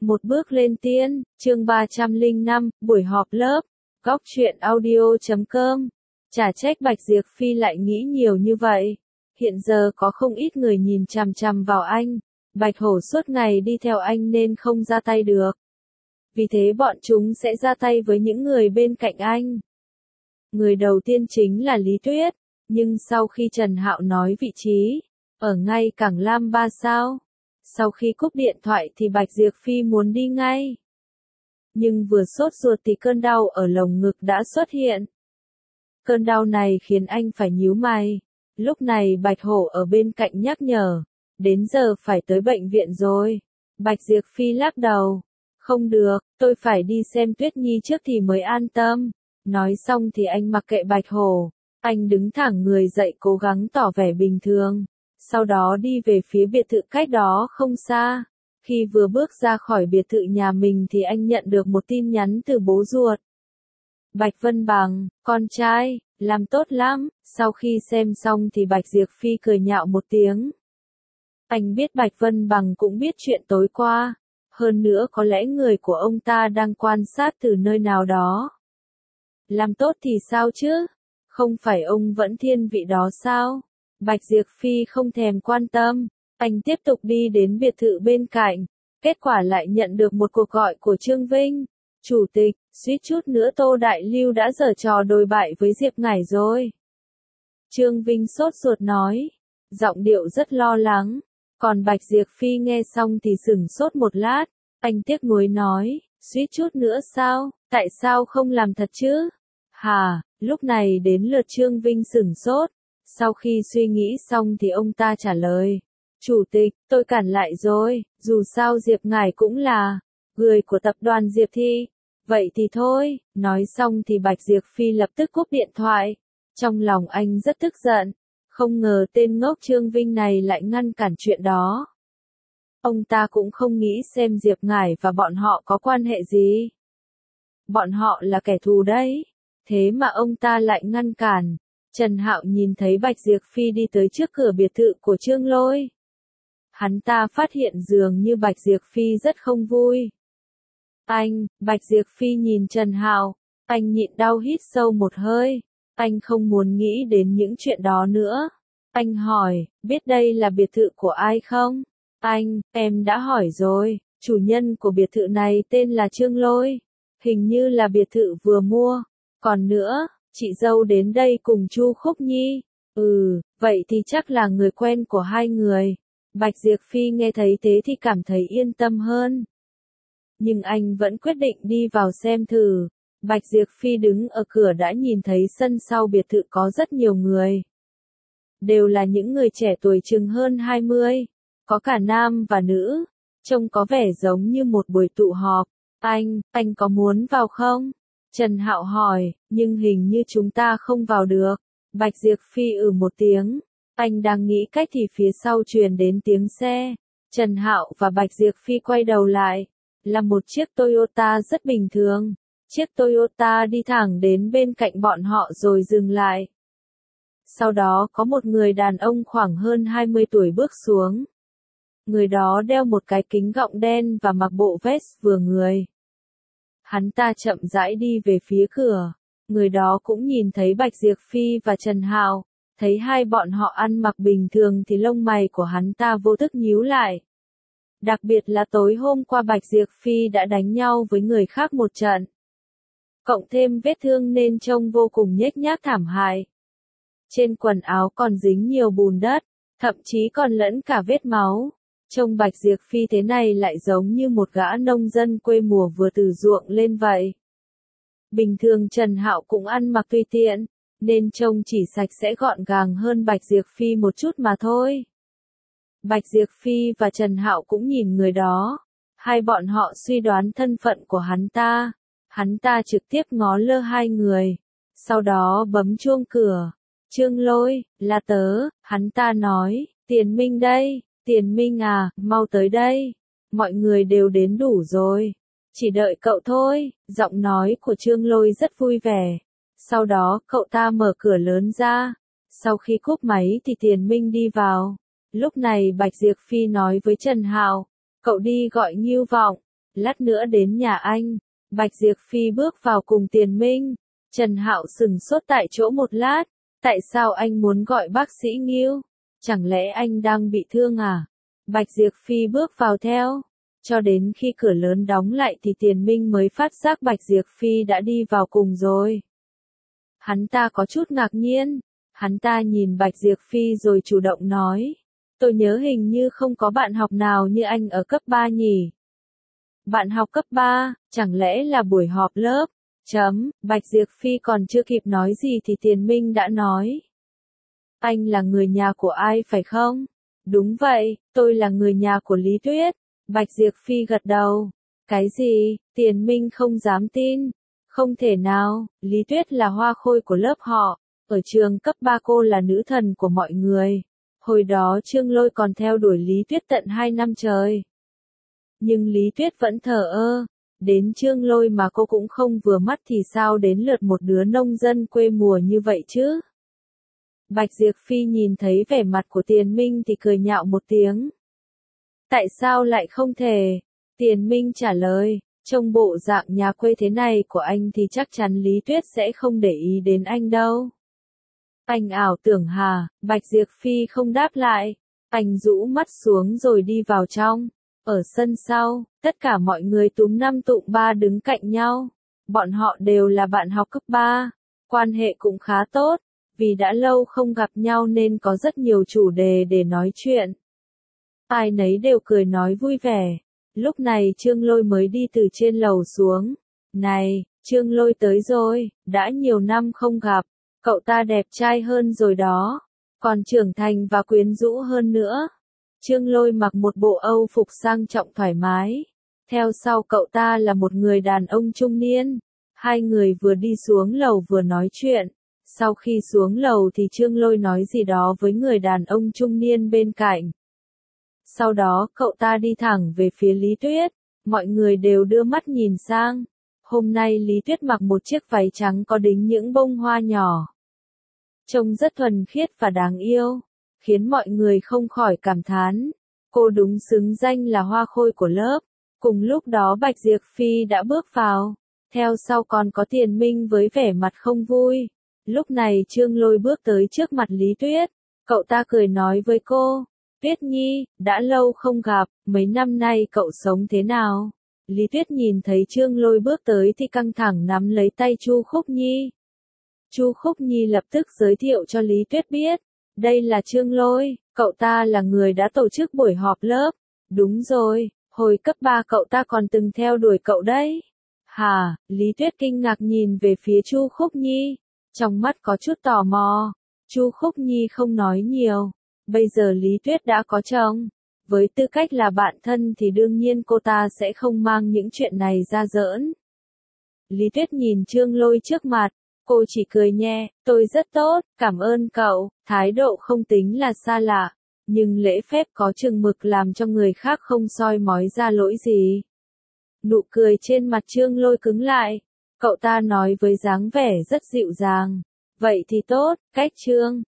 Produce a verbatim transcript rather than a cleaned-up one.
Một bước lên tiên, chương ba trăm lẻ năm, buổi họp lớp, góc truyện audio chấm com. Chả trách Bạch Diệp Phi lại nghĩ nhiều như vậy. Hiện giờ có không ít người nhìn chằm chằm vào anh. Bạch Hổ suốt ngày đi theo anh nên không ra tay được. Vì thế bọn chúng sẽ ra tay với những người bên cạnh anh. Người đầu tiên chính là Lý Tuyết. Nhưng sau khi Trần Hạo nói vị trí, ở ngay Cảng Lam ba sao. Sau khi cúp điện thoại thì Bạch Diệp Phi muốn đi ngay. Nhưng vừa sốt ruột thì cơn đau ở lồng ngực đã xuất hiện. Cơn đau này khiến anh phải nhíu mày. Lúc này Bạch Hổ ở bên cạnh nhắc nhở. Đến giờ phải tới bệnh viện rồi. Bạch Diệp Phi lắc đầu. Không được, tôi phải đi xem Tuyết Nhi trước thì mới an tâm. Nói xong thì anh mặc kệ Bạch Hổ. Anh đứng thẳng người dậy cố gắng tỏ vẻ bình thường. Sau đó đi về phía biệt thự cách đó không xa. Khi vừa bước ra khỏi biệt thự nhà mình thì anh nhận được một tin nhắn từ bố ruột. Bạch Vân Bằng, con trai, làm tốt lắm. Sau khi xem xong thì Bạch Diệp Phi cười nhạo một tiếng. Anh biết Bạch Vân Bằng cũng biết chuyện tối qua. Hơn nữa có lẽ người của ông ta đang quan sát từ nơi nào đó. Làm tốt thì sao chứ? Không phải ông vẫn thiên vị đó sao? Bạch Diệp Phi không thèm quan tâm. Anh tiếp tục đi đến biệt thự bên cạnh. Kết quả lại nhận được một cuộc gọi của Trương Vinh. Chủ tịch, suýt chút nữa Tô Đại Lưu đã giở trò đồi bại với Diệp Ngải rồi. Trương Vinh sốt ruột nói. Giọng điệu rất lo lắng. Còn Bạch Diệp Phi nghe xong thì sửng sốt một lát. Anh tiếc nuối nói. Suýt chút nữa sao? Tại sao không làm thật chứ? Hà, lúc này đến lượt Trương Vinh sửng sốt. Sau khi suy nghĩ xong thì ông ta trả lời. Chủ tịch, tôi cản lại rồi, dù sao Diệp Ngải cũng là người của tập đoàn Diệp Thi. Vậy thì thôi, nói xong thì Bạch Diệp Phi lập tức cúp điện thoại. Trong lòng anh rất tức giận, không ngờ tên ngốc Trương Vinh này lại ngăn cản chuyện đó. Ông ta cũng không nghĩ xem Diệp Ngải và bọn họ có quan hệ gì. Bọn họ là kẻ thù đấy, thế mà ông ta lại ngăn cản. Trần Hạo nhìn thấy Bạch Diệp Phi đi tới trước cửa biệt thự của Trương Lôi. Hắn ta phát hiện dường như Bạch Diệp Phi rất không vui. Anh, Bạch Diệp Phi nhìn Trần Hạo, anh nhịn đau hít sâu một hơi. Anh không muốn nghĩ đến những chuyện đó nữa. Anh hỏi, biết đây là biệt thự của ai không? Anh, em đã hỏi rồi, chủ nhân của biệt thự này tên là Trương Lôi. Hình như là biệt thự vừa mua. Còn nữa, chị dâu đến đây cùng Chu Khúc Nhi. Ừ, vậy thì chắc là người quen của hai người. Bạch Diệp Phi nghe thấy thế thì cảm thấy yên tâm hơn. Nhưng anh vẫn quyết định đi vào xem thử. Bạch Diệp Phi đứng ở cửa đã nhìn thấy sân sau biệt thự có rất nhiều người. Đều là những người trẻ tuổi chừng hơn hai mươi. Có cả nam và nữ. Trông có vẻ giống như một buổi tụ họp. Anh, anh có muốn vào không? Trần Hạo hỏi, nhưng hình như chúng ta không vào được. Bạch Diệp Phi ừ một tiếng. Anh đang nghĩ cách thì phía sau truyền đến tiếng xe. Trần Hạo và Bạch Diệp Phi quay đầu lại. Là một chiếc Toyota rất bình thường. Chiếc Toyota đi thẳng đến bên cạnh bọn họ rồi dừng lại. Sau đó có một người đàn ông khoảng hơn hai mươi tuổi bước xuống. Người đó đeo một cái kính gọng đen và mặc bộ vest vừa người. Hắn ta chậm rãi đi về phía cửa. Người đó cũng nhìn thấy Bạch Diệp Phi và Trần Hạo. Thấy hai bọn họ ăn mặc bình thường thì lông mày của hắn ta vô thức nhíu lại. Đặc biệt là tối hôm qua Bạch Diệp Phi đã đánh nhau với người khác một trận. Cộng thêm vết thương nên trông vô cùng nhếch nhác thảm hại. Trên quần áo còn dính nhiều bùn đất, thậm chí còn lẫn cả vết máu. Trông Bạch Diệp Phi thế này lại giống như một gã nông dân quê mùa vừa từ ruộng lên vậy. Bình thường Trần Hạo cũng ăn mặc tùy tiện, nên trông chỉ sạch sẽ gọn gàng hơn Bạch Diệp Phi một chút mà thôi. Bạch Diệp Phi và Trần Hạo cũng nhìn người đó. Hai bọn họ suy đoán thân phận của hắn ta. Hắn ta trực tiếp ngó lơ hai người. Sau đó bấm chuông cửa. Trương Lôi, là tớ, hắn ta nói, Tiền Minh đây, Tiền Minh à, mau tới đây. Mọi người đều đến đủ rồi. Chỉ đợi cậu thôi, giọng nói của Trương Lôi rất vui vẻ. Sau đó cậu ta mở cửa lớn ra. Sau khi cúp máy thì Tiền Minh đi vào. Lúc này Bạch Diệp Phi nói với Trần Hạo, cậu đi gọi Ngưu Vọng. lát nữa đến nhà anh. Bạch Diệp Phi bước vào cùng Tiền Minh. Trần Hạo sừng sốt tại chỗ một lát. Tại sao anh muốn gọi bác sĩ Ngưu? Chẳng lẽ anh đang bị thương à? Bạch Diệp Phi bước vào theo. Cho đến khi cửa lớn đóng lại thì Tiền Minh mới phát giác Bạch Diệp Phi đã đi vào cùng rồi. Hắn ta có chút ngạc nhiên. Hắn ta nhìn Bạch Diệp Phi rồi chủ động nói. Tôi nhớ hình như không có bạn học nào như anh ở cấp ba nhỉ? Bạn học cấp ba, chẳng lẽ là buổi họp lớp? Chấm, Bạch Diệp Phi còn chưa kịp nói gì thì Tiền Minh đã nói. Anh là người nhà của ai phải không? Đúng vậy, tôi là người nhà của Lý Tuyết. Bạch Diệp Phi gật đầu. Cái gì? Tiền Minh không dám tin. Không thể nào, Lý Tuyết là hoa khôi của lớp họ. Ở trường cấp ba cô là nữ thần của mọi người. Hồi đó Trương Lôi còn theo đuổi Lý Tuyết tận hai năm trời. Nhưng Lý Tuyết vẫn thờ ơ. Đến Trương Lôi mà cô cũng không vừa mắt thì sao đến lượt một đứa nông dân quê mùa như vậy chứ? Bạch Diệp Phi nhìn thấy vẻ mặt của Tiền Minh thì cười nhạo một tiếng. Tại sao lại không thể? Tiền Minh trả lời, trông bộ dạng nhà quê thế này của anh thì chắc chắn Lý Tuyết sẽ không để ý đến anh đâu. Anh ảo tưởng hà? Bạch Diệp Phi không đáp lại. Anh rũ mắt xuống rồi đi vào trong. Ở sân sau, tất cả mọi người túm năm tụm ba đứng cạnh nhau. Bọn họ đều là bạn học cấp ba. Quan hệ cũng khá tốt. Vì đã lâu không gặp nhau nên có rất nhiều chủ đề để nói chuyện. Ai nấy đều cười nói vui vẻ. Lúc này Trương Lôi mới đi từ trên lầu xuống. Này, Trương Lôi tới rồi, đã nhiều năm không gặp. Cậu ta đẹp trai hơn rồi đó. Còn trưởng thành và quyến rũ hơn nữa. Trương Lôi mặc một bộ Âu phục sang trọng thoải mái. Theo sau cậu ta là một người đàn ông trung niên. Hai người vừa đi xuống lầu vừa nói chuyện. Sau khi xuống lầu thì Trương Lôi nói gì đó với người đàn ông trung niên bên cạnh. Sau đó cậu ta đi thẳng về phía Lý Tuyết. Mọi người đều đưa mắt nhìn sang. Hôm nay Lý Tuyết mặc một chiếc váy trắng có đính những bông hoa nhỏ. Trông rất thuần khiết và đáng yêu. Khiến mọi người không khỏi cảm thán. Cô đúng xứng danh là hoa khôi của lớp. Cùng lúc đó Bạch Diệp Phi đã bước vào. Theo sau còn có Tiền Minh với vẻ mặt không vui. Lúc này Trương Lôi bước tới trước mặt Lý Tuyết. Cậu ta cười nói với cô. Tuyết Nhi, đã lâu không gặp, mấy năm nay cậu sống thế nào? Lý Tuyết nhìn thấy Trương Lôi bước tới thì căng thẳng nắm lấy tay Chu Khúc Nhi. Chu Khúc Nhi lập tức giới thiệu cho Lý Tuyết biết. Đây là Trương Lôi, cậu ta là người đã tổ chức buổi họp lớp. Đúng rồi, hồi cấp ba cậu ta còn từng theo đuổi cậu đấy. Hả? Lý Tuyết kinh ngạc nhìn về phía Chu Khúc Nhi. Trong mắt có chút tò mò. Chu Khúc Nhi không nói nhiều. Bây giờ Lý Tuyết đã có chồng. Với tư cách là bạn thân thì đương nhiên cô ta sẽ không mang những chuyện này ra giỡn. Lý Tuyết nhìn Trương Lôi trước mặt. Cô chỉ cười nhẹ, tôi rất tốt, cảm ơn cậu, thái độ không tính là xa lạ. Nhưng lễ phép có chừng mực làm cho người khác không soi mói ra lỗi gì. Nụ cười trên mặt Trương Lôi cứng lại. Cậu ta nói với dáng vẻ rất dịu dàng. Vậy thì tốt, cách Trương.